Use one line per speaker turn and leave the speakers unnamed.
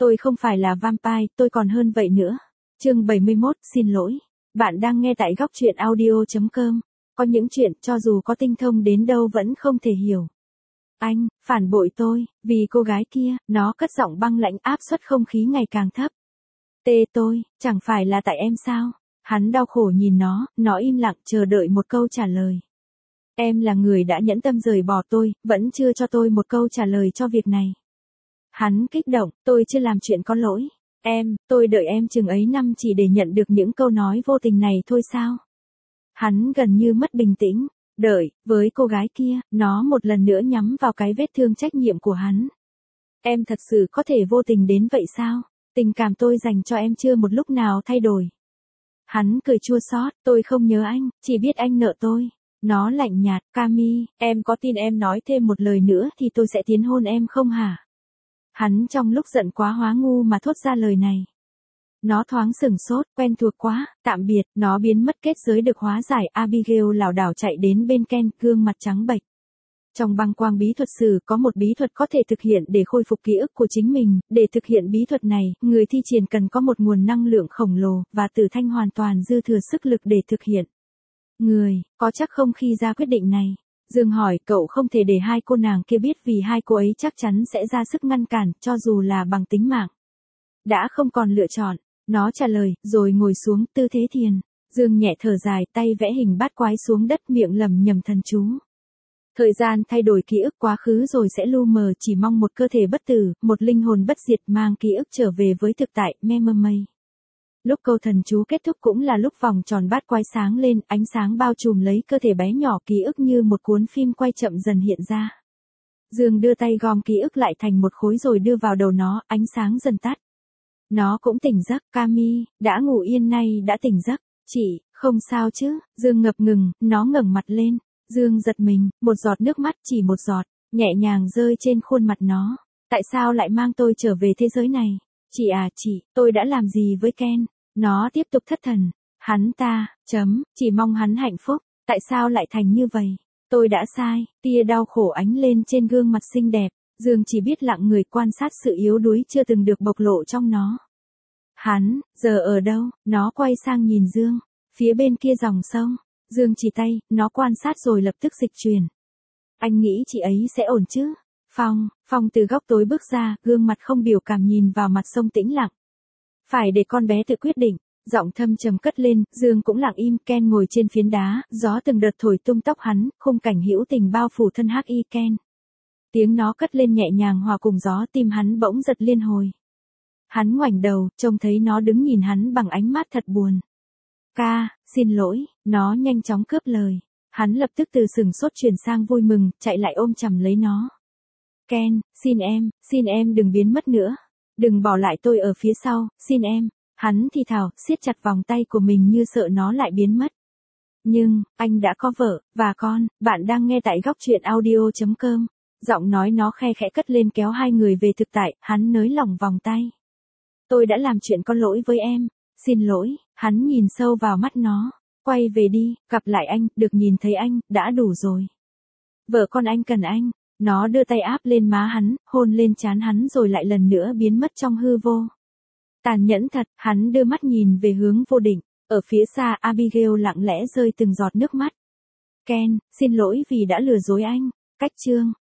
Tôi không phải là vampire, tôi còn hơn vậy nữa. Chương 71, xin lỗi. Bạn đang nghe tại góc truyện audio.com. Có những chuyện cho dù có tinh thông đến đâu vẫn không thể hiểu. Anh, phản bội tôi, vì cô gái kia, nó cất giọng băng lãnh áp suất không khí ngày càng thấp. Tôi, chẳng phải là tại em sao? Hắn đau khổ nhìn nó im lặng chờ đợi một câu trả lời. Em là người đã nhẫn tâm rời bỏ tôi, vẫn chưa cho tôi một câu trả lời cho việc này. Hắn kích động, tôi chưa làm chuyện có lỗi. Tôi đợi em chừng ấy năm chỉ để nhận được những câu nói vô tình này thôi sao? Hắn gần như mất bình tĩnh, đợi, với cô gái kia, nó một lần nữa nhắm vào cái vết thương trách nhiệm của hắn. Em thật sự có thể vô tình đến vậy sao? Tình cảm tôi dành cho em chưa một lúc nào thay đổi. Hắn cười chua xót, tôi không nhớ anh, chỉ biết anh nợ tôi. Nó lạnh nhạt, Cami, em có tin em nói thêm một lời nữa thì tôi sẽ tiến hôn em không hả? Hắn trong lúc giận quá hóa ngu mà thốt ra lời này. Nó thoáng sửng sốt, quen thuộc quá, tạm biệt, nó biến mất kết giới được hóa giải. Abigail lảo đảo chạy đến bên Ken, gương mặt trắng bệch. Trong băng quang bí thuật sử có một bí thuật có thể thực hiện để khôi phục ký ức của chính mình. Để thực hiện bí thuật này, người thi triển cần có một nguồn năng lượng khổng lồ, và Tử Thanh hoàn toàn dư thừa sức lực để thực hiện. Người, có chắc không khi ra quyết định này? Dương hỏi, cậu không thể để hai cô nàng kia biết vì hai cô ấy chắc chắn sẽ ra sức ngăn cản, cho dù là bằng tính mạng. Đã không còn lựa chọn, nó trả lời, rồi ngồi xuống, tư thế thiền. Dương nhẹ thở dài, tay vẽ hình bát quái xuống đất, miệng lẩm nhẩm thần chú. Thời gian thay đổi ký ức quá khứ rồi sẽ lu mờ, chỉ mong một cơ thể bất tử, một linh hồn bất diệt mang ký ức trở về với thực tại, memory. Lúc câu thần chú kết thúc cũng là lúc vòng tròn bát quái sáng lên, ánh sáng bao trùm lấy cơ thể bé nhỏ, ký ức như một cuốn phim quay chậm dần hiện ra. Dương đưa tay gom ký ức lại thành một khối rồi đưa vào đầu nó, ánh sáng dần tắt. Nó cũng tỉnh giấc, Cami, đã ngủ yên nay đã tỉnh giấc, chị, không sao chứ? Dương ngập ngừng, nó ngẩng mặt lên. Dương giật mình, một giọt nước mắt, chỉ một giọt, nhẹ nhàng rơi trên khuôn mặt nó. Tại sao lại mang tôi trở về thế giới này? Chị à, chị, tôi đã làm gì với Ken? Nó tiếp tục thất thần. Hắn ta, chỉ mong hắn hạnh phúc. Tại sao lại thành như vậy? Tôi đã sai. Tia đau khổ ánh lên trên gương mặt xinh đẹp. Dương chỉ biết lặng người quan sát sự yếu đuối chưa từng được bộc lộ trong nó. Hắn, giờ ở đâu? Nó quay sang nhìn Dương. Phía bên kia dòng sông. Dương chỉ tay, nó quan sát rồi lập tức dịch chuyển. Anh nghĩ chị ấy sẽ ổn chứ? Phong từ góc tối bước ra, gương mặt không biểu cảm nhìn vào mặt sông tĩnh lặng. Phải để con bé tự quyết định. Giọng thâm trầm cất lên, Dương cũng lặng im. Ken ngồi trên phiến đá, gió từng đợt thổi tung tóc hắn, khung cảnh hữu tình bao phủ thân H.I. Ken. Tiếng nó cất lên nhẹ nhàng hòa cùng gió, tim hắn bỗng giật liên hồi. Hắn ngoảnh đầu, trông thấy nó đứng nhìn hắn bằng ánh mắt thật buồn. Xin lỗi, nó nhanh chóng cướp lời. Hắn lập tức từ sửng sốt chuyển sang vui mừng, chạy lại ôm chầm lấy nó. Ken, xin em đừng biến mất nữa. Đừng bỏ lại tôi ở phía sau, xin em. Hắn thì thào, siết chặt vòng tay của mình như sợ nó lại biến mất. Nhưng, anh đã có vợ, và con. Bạn đang nghe tại góc truyện audio.com. Giọng nói nó khe khẽ cất lên kéo hai người về thực tại, hắn nới lỏng vòng tay. Tôi đã làm chuyện có lỗi với em. Xin lỗi, hắn nhìn sâu vào mắt nó. Quay về đi, gặp lại anh, được nhìn thấy anh, đã đủ rồi. Vợ con anh cần anh. Nó đưa tay áp lên má hắn, hôn lên trán hắn rồi lại lần nữa biến mất trong hư vô. Tàn nhẫn thật, hắn đưa mắt nhìn về hướng vô định. Ở phía xa, Abigail lặng lẽ rơi từng giọt nước mắt. Ken, xin lỗi vì đã lừa dối anh. Cách chương.